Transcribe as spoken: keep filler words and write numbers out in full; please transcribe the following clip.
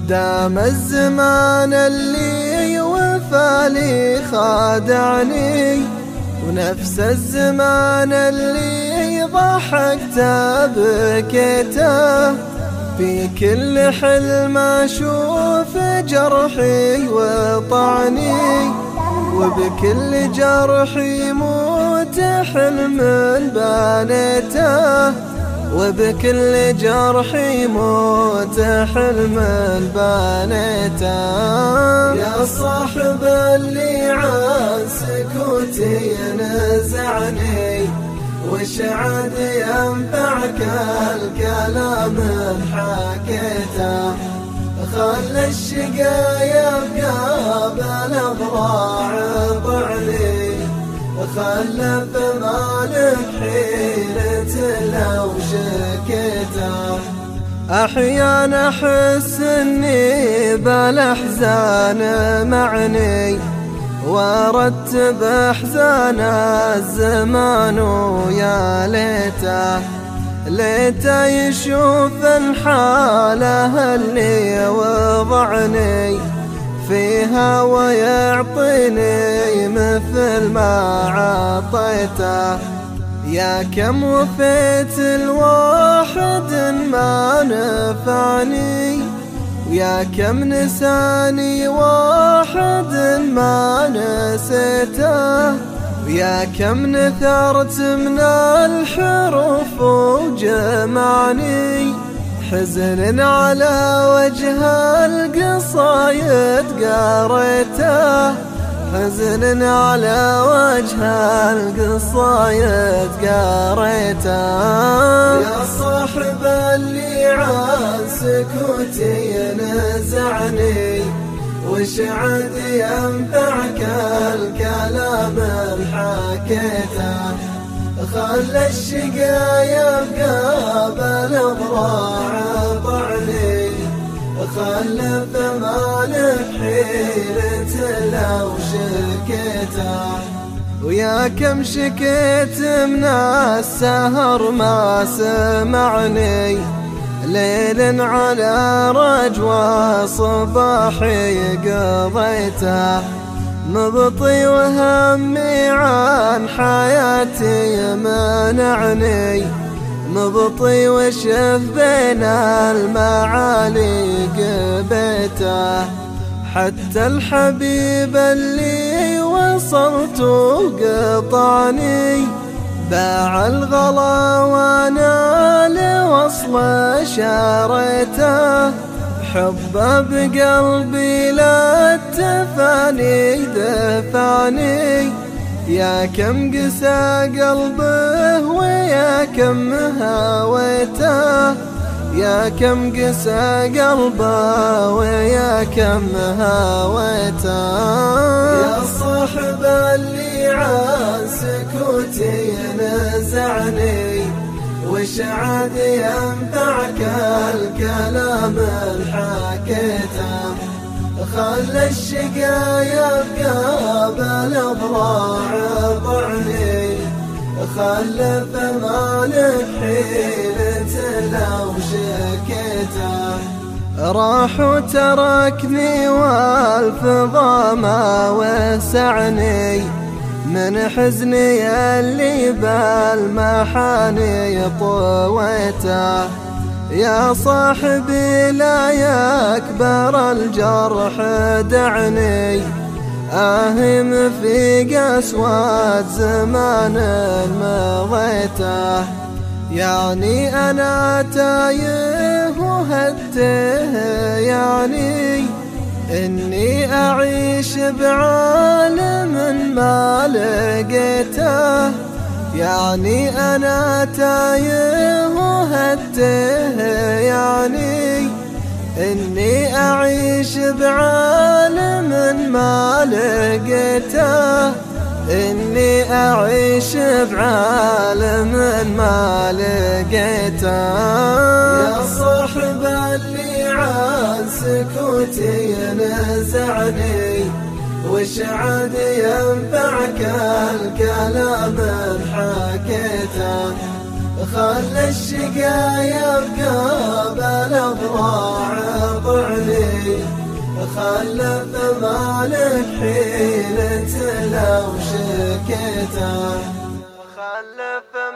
دام الزمان اللي وفالي خادعني، ونفس الزمان اللي ضحكت بكيته، في كل حلم اشوف جرحي وطعني، وبكل جرح يموت حلم بنيته، وبكل جرح يموت حلم بنيته. يا صاحب اللي عن سكوتي نزعني، وش عاد ينفعك الكلام حكيته، خلى الشقايا يبقى بالاضراع طعني، خلى بمالك حيرة لو شكيته. احيانا احس اني بالاحزان معني، وارتب احزان الزمان ويا ليته، ليته يشوف الحاله اللي وضعني فيها ويعطيني مثل ما عطيته. يا كم وفيت الواحد ما نفعني، ويا كم نساني واحد ما نسيته، ويا كم نثرت من الحروف وجمعني، حزن على وجه القصايد قريته، حزن على وجه القصايد قريته. يا صاحب اللي عن سكوتي نزعني، وش عاد ينفعك الكلام حكيته، خلى الشقايا يبقى بالاضراع طعني، خلى بمالك حيرة لو شكيته. ويا كم شكيت من السهر ما سمعني، ليل على رجوى صباحي قضيته، مبطي وهمي عن حياتي منعني، مبطي وشف بين المعالي قبيته، حتى الحبيب اللي وصلت قطعني، باع الغلا وانا لوصل شاريته، حبه بقلبي لا التفاني دفعني، يا كم قسى قلبه ويا كم هويته، يا كم قسى قلبه ويا كم هويته. يا صاحب اللي عن سكوتي نزعني، وش عاد ينفعك الكلام حكيته، خلى الشقايا يبقى بالاضراع طعني، خلى بمالك حيرة لو شكيته. راح وتركني والفضا ما وسعني، من حزني اللي بالمحاني طويته، يا صاحبي لا يكبر الجرح دعني، آهم في قسوة زمان مضيته، يعني أنا تايه وهده، يعني إني أعيش بعالم ما لقيته، يعني أنا تايه وهده، يعني إني أعيش بعالم ما لقيته، إني أعيش بعالم ما لقيته. يا صاحب اللي عن سكوتي نزعني، وش عاد ينفعك الكلام حكيته، خلى الشقايا يبقى بالاضراع علي خلف مالك حيلة لو شكيته خلف